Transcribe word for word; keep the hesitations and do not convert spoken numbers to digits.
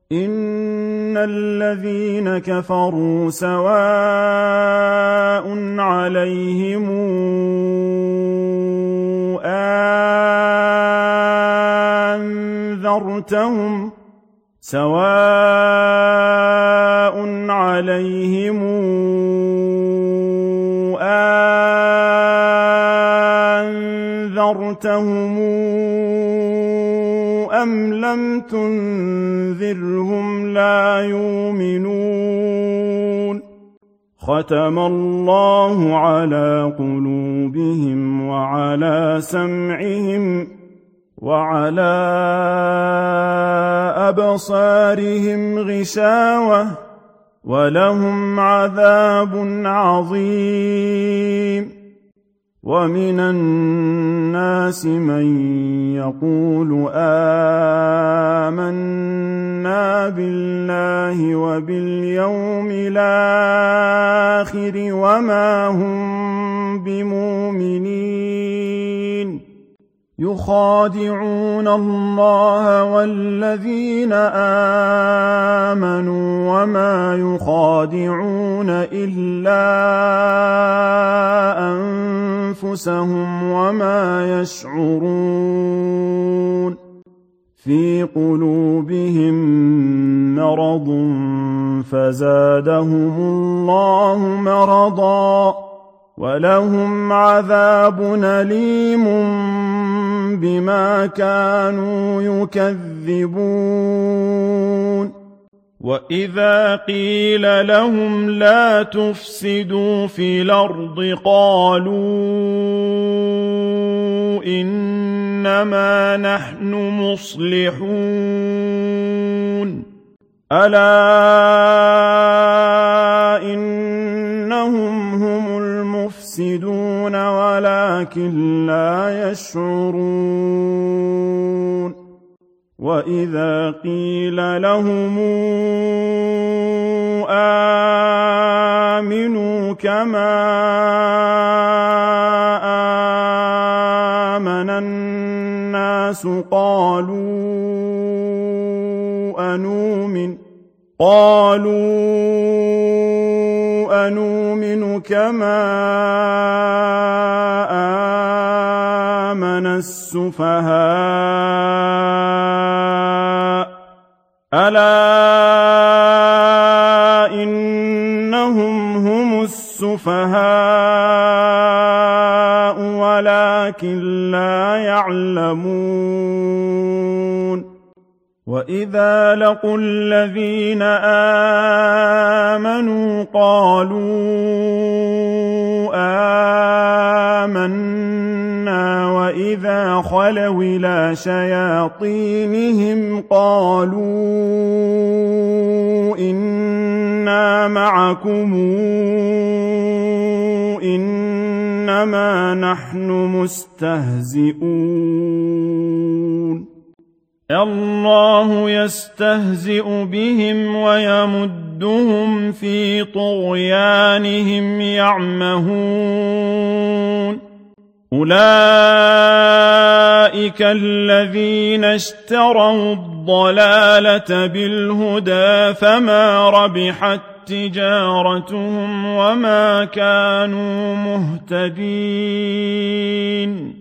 إن الذين كفروا سواء عليهم أنذرتهم سواء عليهم أنذرتهم أم لم تنذرهم لا يؤمنون ختم الله على قلوبهم وعلى سمعهم وعلى أبصارهم غشاوة ولهم عذاب عظيم ومن الناس من يقول آمنا بالله وباليوم الآخر وما هم بمؤمنين يخادعون الله والذين آمنوا وما يخادعون إلا أنفسهم وما يشعرون في قلوبهم مرض فزادهم الله مرضا ولهم عذاب أليم بما كانوا يكذبون وإذا قيل لهم لا تفسدوا في الأرض قالوا إنما نحن مصلحون ألا إنهم هم المفسدون ولكن لا يشعرون وإذا قيل لهم آمنوا كما آمن الناس قالوا أنؤمن قالوا أنؤمن كما آمن السفهاء ألا إنهم هم السفهاء ولكن لا يعلمون وإذا لقوا الذين آمنوا قالوا آمنا وإذا خلوا إلى شياطينهم قالوا إنا معكم إنما نحن مستهزئون الله يستهزئ بهم ويمدهم في طغيانهم يعمهون أولئك الذين اشتروا الضلالة بالهدى فما ربحت تجارتهم وما كانوا مهتدين